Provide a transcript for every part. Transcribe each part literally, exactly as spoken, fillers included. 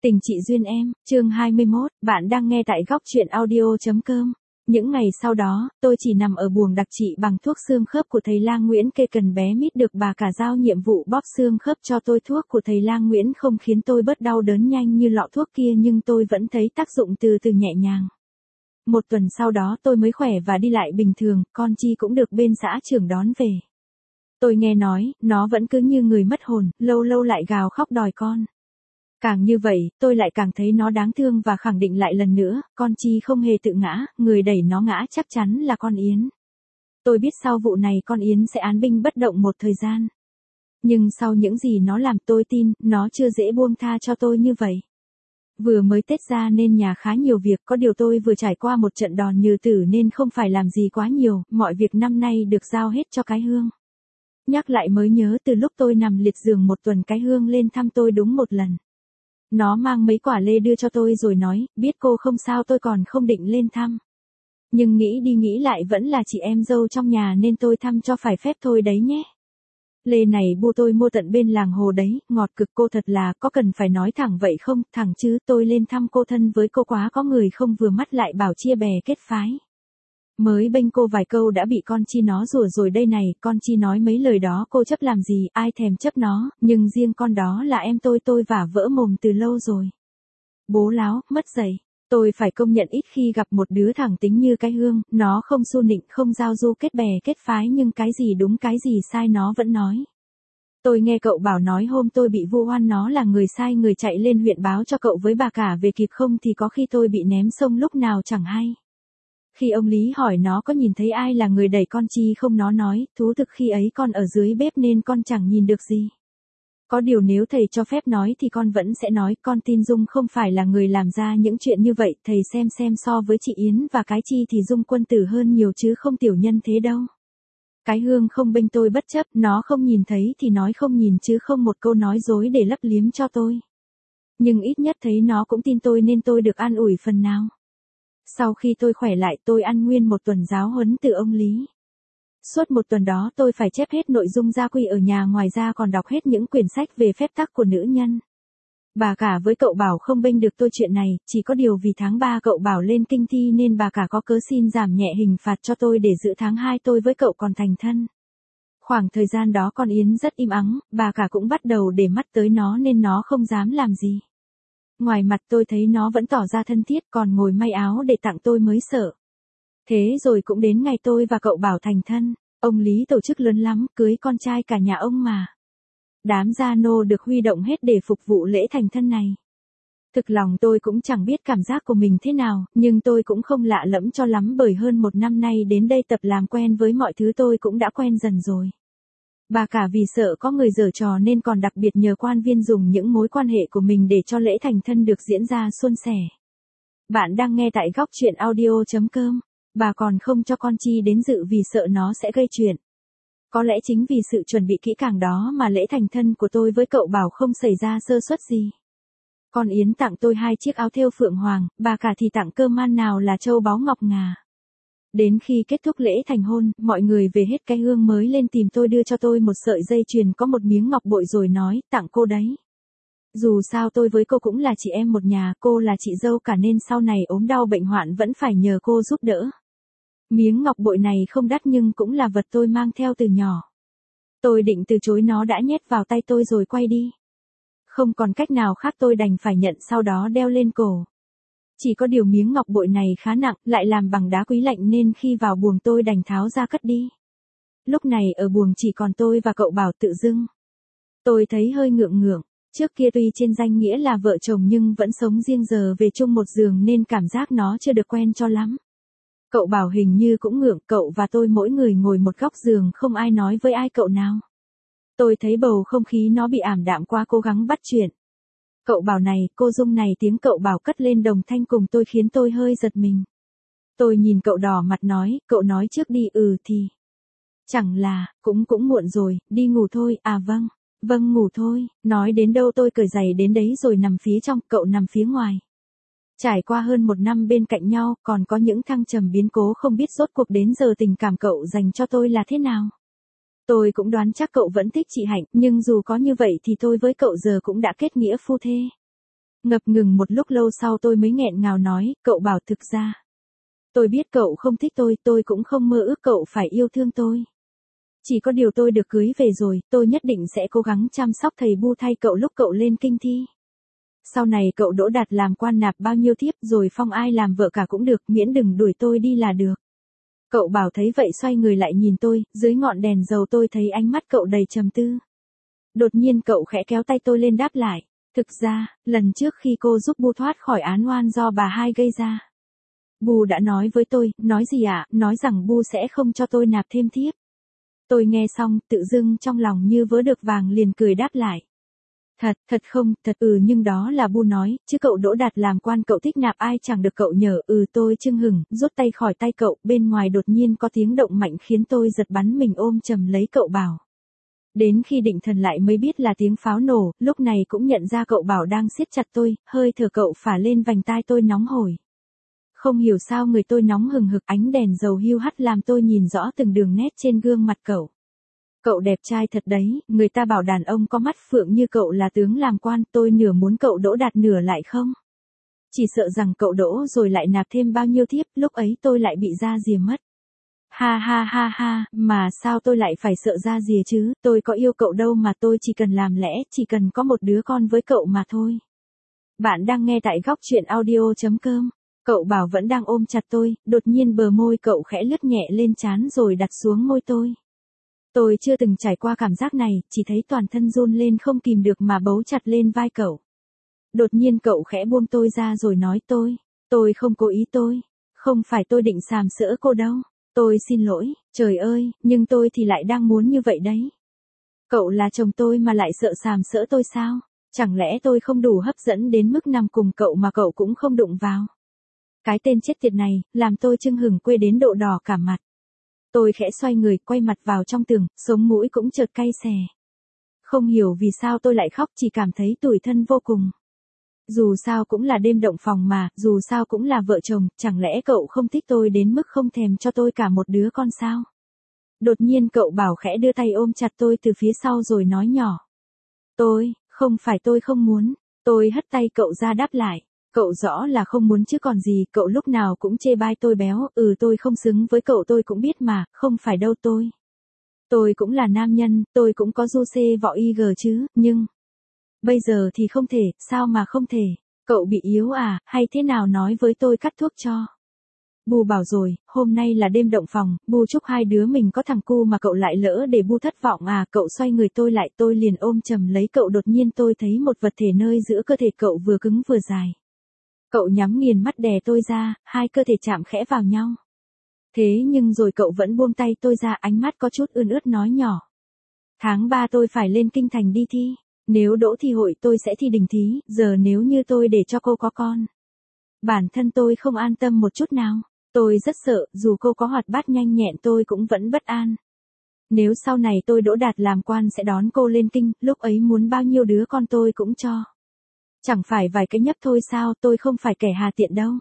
Tình chị duyên em, chương hai mươi mốt, bạn đang nghe tại góc truyện audio.com. Những ngày sau đó, tôi chỉ nằm ở buồng đặc trị bằng thuốc xương khớp của thầy lang Nguyễn kê cần bé mít được bà cả giao nhiệm vụ bóp xương khớp cho tôi. Thuốc của thầy lang Nguyễn không khiến tôi bớt đau đớn nhanh như lọ thuốc kia nhưng tôi vẫn thấy tác dụng từ từ nhẹ nhàng. Một tuần sau đó tôi mới khỏe và đi lại bình thường, con Chi cũng được bên xã trưởng đón về. Tôi nghe nói, nó vẫn cứ như người mất hồn, lâu lâu lại gào khóc đòi con. Càng như vậy, tôi lại càng thấy nó đáng thương và khẳng định lại lần nữa, con Chi không hề tự ngã, người đẩy nó ngã chắc chắn là con Yến. Tôi biết sau vụ này con Yến sẽ án binh bất động một thời gian. Nhưng sau những gì nó làm tôi tin, nó chưa dễ buông tha cho tôi như vậy. Vừa mới Tết ra nên nhà khá nhiều việc, có điều tôi vừa trải qua một trận đòn nhừ tử nên không phải làm gì quá nhiều, mọi việc năm nay được giao hết cho cái Hương. Nhắc lại mới nhớ từ lúc tôi nằm liệt giường một tuần cái Hương lên thăm tôi đúng một lần. Nó mang mấy quả lê đưa cho tôi rồi nói, biết cô không sao tôi còn không định lên thăm. Nhưng nghĩ đi nghĩ lại vẫn là chị em dâu trong nhà nên tôi thăm cho phải phép thôi đấy nhé. Lê này bu tôi mua tận bên làng hồ đấy, ngọt cực cô thật là, có cần phải nói thẳng vậy không, thẳng chứ tôi lên thăm cô thân với cô quá có người không vừa mắt lại bảo chia bè kết phái. Mới bênh cô vài câu đã bị con Chi nó rủa rồi đây này, con Chi nói mấy lời đó cô chấp làm gì, ai thèm chấp nó, nhưng riêng con đó là em tôi tôi vả vỡ mồm từ lâu rồi. Bố láo, mất dạy, tôi phải công nhận ít khi gặp một đứa thẳng tính như cái Hương, nó không xu nịnh không giao du kết bè kết phái nhưng cái gì đúng cái gì sai nó vẫn nói. Tôi nghe cậu bảo nói hôm tôi bị vu oan nó là người sai người chạy lên huyện báo cho cậu với bà cả về kịp không thì có khi tôi bị ném sông lúc nào chẳng hay. Khi ông Lý hỏi nó có nhìn thấy ai là người đẩy con Chi không nó nói, thú thực khi ấy con ở dưới bếp nên con chẳng nhìn được gì. Có điều nếu thầy cho phép nói thì con vẫn sẽ nói, con tin Dung không phải là người làm ra những chuyện như vậy, thầy xem xem so với chị Yến và cái Chi thì Dung quân tử hơn nhiều chứ không tiểu nhân thế đâu. Cái Hương không bênh tôi bất chấp, nó không nhìn thấy thì nói không nhìn chứ không một câu nói dối để lấp liếm cho tôi. Nhưng ít nhất thấy nó cũng tin tôi nên tôi được an ủi phần nào. Sau khi tôi khỏe lại tôi ăn nguyên một tuần giáo huấn từ ông Lý. Suốt một tuần đó tôi phải chép hết nội dung gia quy ở nhà ngoài ra còn đọc hết những quyển sách về phép tắc của nữ nhân. Bà cả với cậu Bảo không bênh được tôi chuyện này, chỉ có điều vì tháng ba cậu Bảo lên kinh thi nên bà cả có cớ xin giảm nhẹ hình phạt cho tôi để giữ tháng hai tôi với cậu còn thành thân. Khoảng thời gian đó con Yến rất im ắng, bà cả cũng bắt đầu để mắt tới nó nên nó không dám làm gì. Ngoài mặt tôi thấy nó vẫn tỏ ra thân thiết còn ngồi may áo để tặng tôi mới sợ. Thế rồi cũng đến ngày tôi và cậu Bảo thành thân, ông Lý tổ chức lớn lắm, cưới con trai cả nhà ông mà. Đám gia nô được huy động hết để phục vụ lễ thành thân này. Thực lòng tôi cũng chẳng biết cảm giác của mình thế nào, nhưng tôi cũng không lạ lẫm cho lắm bởi hơn một năm nay đến đây tập làm quen với mọi thứ tôi cũng đã quen dần rồi. Bà cả vì sợ có người giở trò nên còn đặc biệt nhờ quan viên dùng những mối quan hệ của mình để cho lễ thành thân được diễn ra suôn sẻ. Bạn đang nghe tại góc truyện audio.com. Bà còn không cho con Chi đến dự vì sợ nó sẽ gây chuyện. Có lẽ chính vì sự chuẩn bị kỹ càng đó mà lễ thành thân của tôi với cậu Bảo không xảy ra sơ suất gì. Con Yến tặng tôi hai chiếc áo thêu phượng hoàng, bà cả thì tặng cơm ăn nào là châu báu ngọc ngà. Đến khi kết thúc lễ thành hôn, mọi người về hết cái Hương mới lên tìm tôi đưa cho tôi một sợi dây chuyền có một miếng ngọc bội rồi nói, tặng cô đấy. Dù sao tôi với cô cũng là chị em một nhà, cô là chị dâu cả nên sau này ốm đau bệnh hoạn vẫn phải nhờ cô giúp đỡ. Miếng ngọc bội này không đắt nhưng cũng là vật tôi mang theo từ nhỏ. Tôi định từ chối nó đã nhét vào tay tôi rồi quay đi. Không còn cách nào khác tôi đành phải nhận sau đó đeo lên cổ. Chỉ có điều miếng ngọc bội này khá nặng, lại làm bằng đá quý lạnh nên khi vào buồng tôi đành tháo ra cất đi. Lúc này ở buồng chỉ còn tôi và cậu Bảo tự dưng. Tôi thấy hơi ngượng ngượng, trước kia tuy trên danh nghĩa là vợ chồng nhưng vẫn sống riêng giờ về chung một giường nên cảm giác nó chưa được quen cho lắm. Cậu Bảo hình như cũng ngượng, cậu và tôi mỗi người ngồi một góc giường không ai nói với ai cậu nào. Tôi thấy bầu không khí nó bị ảm đạm quá cố gắng bắt chuyện. Cậu Bảo này, cô Dung này tiếng cậu Bảo cất lên đồng thanh cùng tôi khiến tôi hơi giật mình. Tôi nhìn cậu đỏ mặt nói, cậu nói trước đi ừ thì. Chẳng là, cũng cũng muộn rồi, đi ngủ thôi, à vâng, vâng ngủ thôi, nói đến đâu tôi cởi giày đến đấy rồi nằm phía trong, cậu nằm phía ngoài. Trải qua hơn một năm bên cạnh nhau, còn có những thăng trầm biến cố không biết rốt cuộc đến giờ tình cảm cậu dành cho tôi là thế nào. Tôi cũng đoán chắc cậu vẫn thích chị Hạnh, nhưng dù có như vậy thì tôi với cậu giờ cũng đã kết nghĩa phu thê. Ngập ngừng một lúc lâu sau tôi mới nghẹn ngào nói, cậu Bảo thực ra. Tôi biết cậu không thích tôi, tôi cũng không mơ ước cậu phải yêu thương tôi. Chỉ có điều tôi được cưới về rồi, tôi nhất định sẽ cố gắng chăm sóc thầy Bu thay cậu lúc cậu lên kinh thi. Sau này cậu đỗ đạt làm quan nạp bao nhiêu thiếp rồi phong ai làm vợ cả cũng được, miễn đừng đuổi tôi đi là được. Cậu Bảo thấy vậy xoay người lại nhìn tôi, dưới ngọn đèn dầu tôi thấy ánh mắt cậu đầy trầm tư. Đột nhiên cậu khẽ kéo tay tôi lên đáp lại. Thực ra, lần trước khi cô giúp Bu thoát khỏi án oan do bà hai gây ra. Bu đã nói với tôi, nói gì ạ, à? Nói rằng Bu sẽ không cho tôi nạp thêm thiếp. Tôi nghe xong, tự dưng trong lòng như vớ được vàng liền cười đáp lại. Thật, thật không, thật ừ nhưng đó là Bu nói, chứ cậu đỗ đạt làm quan cậu thích nạp ai chẳng được cậu nhờ, ừ tôi chưng hửng, rút tay khỏi tay cậu, bên ngoài đột nhiên có tiếng động mạnh khiến tôi giật bắn mình ôm chầm lấy cậu Bảo. Đến khi định thần lại mới biết là tiếng pháo nổ, lúc này cũng nhận ra cậu Bảo đang siết chặt tôi, hơi thở cậu phả lên vành tai tôi nóng hổi. Không hiểu sao người tôi nóng hừng hực, ánh đèn dầu hiu hắt làm tôi nhìn rõ từng đường nét trên gương mặt cậu. Cậu đẹp trai thật đấy, người ta bảo đàn ông có mắt phượng như cậu là tướng làm quan, tôi nửa muốn cậu đỗ đạt nửa lại không. Chỉ sợ rằng cậu đỗ rồi lại nạp thêm bao nhiêu thiếp, lúc ấy tôi lại bị ra rìa mất. Ha ha ha ha, mà sao tôi lại phải sợ ra rìa chứ, tôi có yêu cậu đâu mà tôi chỉ cần làm lẽ, chỉ cần có một đứa con với cậu mà thôi. Bạn đang nghe tại góc truyện audio.com. Cậu Bảo vẫn đang ôm chặt tôi, đột nhiên bờ môi cậu khẽ lướt nhẹ lên trán rồi đặt xuống môi tôi. Tôi chưa từng trải qua cảm giác này, chỉ thấy toàn thân run lên không kìm được mà bấu chặt lên vai cậu. Đột nhiên cậu khẽ buông tôi ra rồi nói tôi, tôi không cố ý tôi, không phải tôi định sàm sỡ cô đâu, tôi xin lỗi, trời ơi, nhưng tôi thì lại đang muốn như vậy đấy. Cậu là chồng tôi mà lại sợ sàm sỡ tôi sao, chẳng lẽ tôi không đủ hấp dẫn đến mức nằm cùng cậu mà cậu cũng không đụng vào. Cái tên chết tiệt này, làm tôi chưng hửng quê đến độ đỏ cả mặt. Tôi khẽ xoay người, quay mặt vào trong tường, sống mũi cũng chợt cay xè. Không hiểu vì sao tôi lại khóc, chỉ cảm thấy tủi thân vô cùng. Dù sao cũng là đêm động phòng mà, dù sao cũng là vợ chồng, chẳng lẽ cậu không thích tôi đến mức không thèm cho tôi cả một đứa con sao? Đột nhiên cậu Bảo khẽ đưa tay ôm chặt tôi từ phía sau rồi nói nhỏ. Tôi, không phải tôi không muốn, tôi hất tay cậu ra đáp lại. Cậu rõ là không muốn chứ còn gì, cậu lúc nào cũng chê bai tôi béo, ừ tôi không xứng với cậu tôi cũng biết mà, không phải đâu tôi. Tôi cũng là nam nhân, tôi cũng có du xê võ y gờ chứ, nhưng... Bây giờ thì không thể, sao mà không thể, cậu bị yếu à, hay thế nào nói với tôi cắt thuốc cho. Bu bảo rồi, hôm nay là đêm động phòng, Bu chúc hai đứa mình có thằng cu mà cậu lại lỡ để Bu thất vọng à, cậu xoay người tôi lại tôi liền ôm chầm lấy cậu đột nhiên tôi thấy một vật thể nơi giữa cơ thể cậu vừa cứng vừa dài. Cậu nhắm nghiền mắt đè tôi ra, hai cơ thể chạm khẽ vào nhau. Thế nhưng rồi cậu vẫn buông tay tôi ra, ánh mắt có chút ươn ướt nói nhỏ. Tháng ba tôi phải lên kinh thành đi thi, nếu đỗ thi hội tôi sẽ thi đình thí, giờ nếu như tôi để cho cô có con. Bản thân tôi không an tâm một chút nào, tôi rất sợ, dù cô có hoạt bát nhanh nhẹn tôi cũng vẫn bất an. Nếu sau này tôi đỗ đạt làm quan sẽ đón cô lên kinh, lúc ấy muốn bao nhiêu đứa con tôi cũng cho. Chẳng phải vài cái nhấp thôi sao, tôi không phải kẻ hà tiện đâu.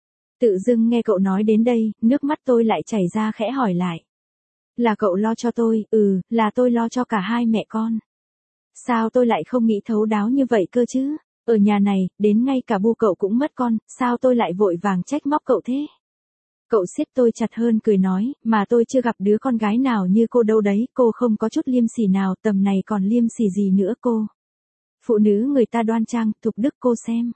Tự dưng nghe cậu nói đến đây, nước mắt tôi lại chảy ra khẽ hỏi lại. Là cậu lo cho tôi, ừ, là tôi lo cho cả hai mẹ con. Sao tôi lại không nghĩ thấu đáo như vậy cơ chứ? Ở nhà này, đến ngay cả Bu cậu cũng mất con, sao tôi lại vội vàng trách móc cậu thế? Cậu siết tôi chặt hơn cười nói, mà tôi chưa gặp đứa con gái nào như cô đâu đấy, cô không có chút liêm sỉ nào, tầm này còn liêm sỉ gì nữa cô? Phụ nữ người ta đoan trang, thục đức cô xem.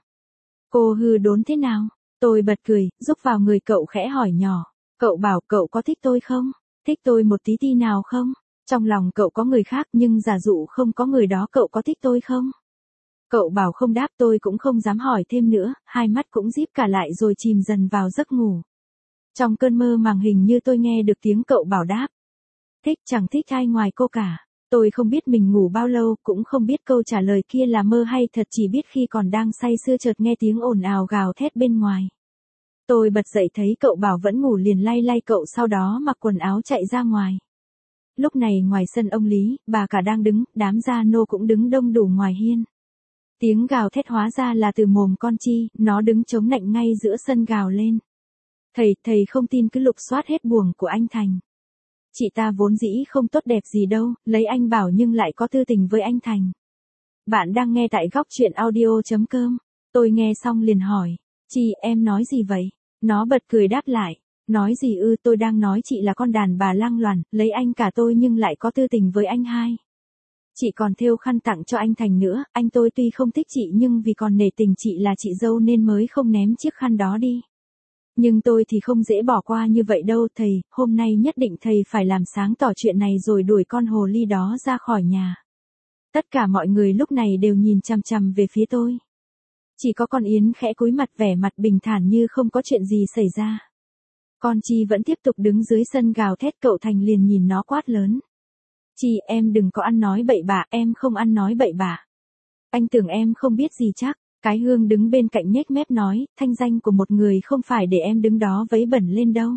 Cô hư đốn thế nào? Tôi bật cười, rúc vào người cậu khẽ hỏi nhỏ. Cậu bảo cậu có thích tôi không? Thích tôi một tí ti nào không? Trong lòng cậu có người khác nhưng giả dụ không có người đó cậu có thích tôi không? Cậu bảo không đáp tôi cũng không dám hỏi thêm nữa, hai mắt cũng díp cả lại rồi chìm dần vào giấc ngủ. Trong cơn mơ màng hình như tôi nghe được tiếng cậu bảo đáp. Thích chẳng thích ai ngoài cô cả. Tôi không biết mình ngủ bao lâu, cũng không biết câu trả lời kia là mơ hay thật, chỉ biết khi còn đang say sưa chợt nghe tiếng ồn ào gào thét bên ngoài. Tôi bật dậy thấy cậu bảo vẫn ngủ liền lay lay cậu sau đó mặc quần áo chạy ra ngoài. Lúc này ngoài sân ông Lý, bà cả đang đứng, đám gia nô cũng đứng đông đủ ngoài hiên. Tiếng gào thét hóa ra là từ mồm con Chi, nó đứng chống nạnh ngay giữa sân gào lên. Thầy, thầy không tin cứ lục soát hết buồng của anh Thành. Chị ta vốn dĩ không tốt đẹp gì đâu, lấy anh bảo nhưng lại có tư tình với anh Thành. Bạn đang nghe tại góc truyện audio.com. Tôi nghe xong liền hỏi, chị em nói gì vậy? Nó bật cười đáp lại, nói gì ư, tôi đang nói chị là con đàn bà lang loàn, lấy anh cả tôi nhưng lại có tư tình với anh hai. Chị còn thêu khăn tặng cho anh Thành nữa, anh tôi tuy không thích chị nhưng vì còn nể tình chị là chị dâu nên mới không ném chiếc khăn đó đi. Nhưng tôi thì không dễ bỏ qua như vậy đâu thầy, hôm nay nhất định thầy phải làm sáng tỏ chuyện này rồi đuổi con hồ ly đó ra khỏi nhà. Tất cả mọi người lúc này đều nhìn chằm chằm về phía tôi. Chỉ có con Yến khẽ cúi mặt vẻ mặt bình thản như không có chuyện gì xảy ra. Con Chi vẫn tiếp tục đứng dưới sân gào thét, cậu Thành liền nhìn nó quát lớn. Chi, em đừng có ăn nói bậy bạ, em không ăn nói bậy bạ. Anh tưởng em không biết gì chắc. Cái Hương đứng bên cạnh nhếch mép nói, thanh danh của một người không phải để em đứng đó vấy bẩn lên đâu.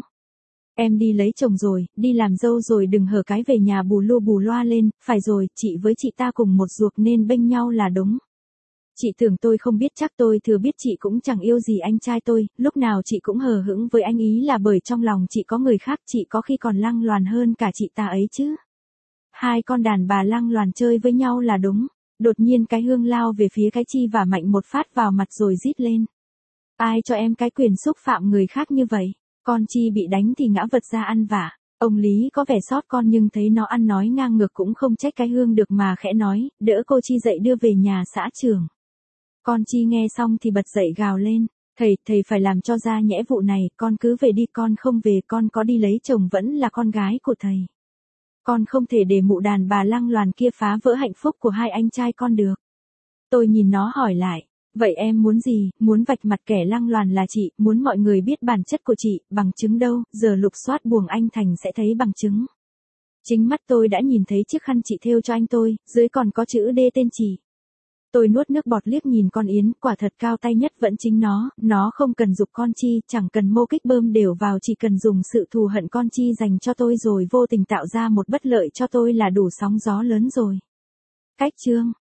Em đi lấy chồng rồi, đi làm dâu rồi, đừng hở cái về nhà bù lua bù loa lên, phải rồi, chị với chị ta cùng một ruột nên bênh nhau là đúng. Chị tưởng tôi không biết chắc, tôi thừa biết chị cũng chẳng yêu gì anh trai tôi, lúc nào chị cũng hờ hững với anh ý là bởi trong lòng chị có người khác, chị có khi còn lăng loàn hơn cả chị ta ấy chứ. Hai con đàn bà lăng loàn chơi với nhau là đúng. Đột nhiên cái Hương lao về phía cái Chi và mạnh một phát vào mặt rồi rít lên. Ai cho em cái quyền xúc phạm người khác như vậy? Con Chi bị đánh thì ngã vật ra ăn vạ. Ông Lý có vẻ sót con nhưng thấy nó ăn nói ngang ngược cũng không trách cái Hương được mà khẽ nói, đỡ cô Chi dậy đưa về nhà xã trường. Con Chi nghe xong thì bật dậy gào lên. Thầy, thầy phải làm cho ra nhẽ vụ này, con cứ về đi, con không về, con có đi lấy chồng vẫn là con gái của thầy. Con không thể để mụ đàn bà lăng loàn kia phá vỡ hạnh phúc của hai anh trai con được. Tôi nhìn nó hỏi lại, vậy em muốn gì, muốn vạch mặt kẻ lăng loàn là chị, muốn mọi người biết bản chất của chị, bằng chứng đâu, giờ lục soát buồng anh Thành sẽ thấy bằng chứng. Chính mắt tôi đã nhìn thấy chiếc khăn chị thêu cho anh tôi, dưới còn có chữ D tên chị. Tôi nuốt nước bọt liếc nhìn con Yến, quả thật cao tay nhất vẫn chính nó, nó không cần giục con Chi, chẳng cần mô kích bơm đều vào, chỉ cần dùng sự thù hận con Chi dành cho tôi rồi vô tình tạo ra một bất lợi cho tôi là đủ sóng gió lớn rồi. Cách chương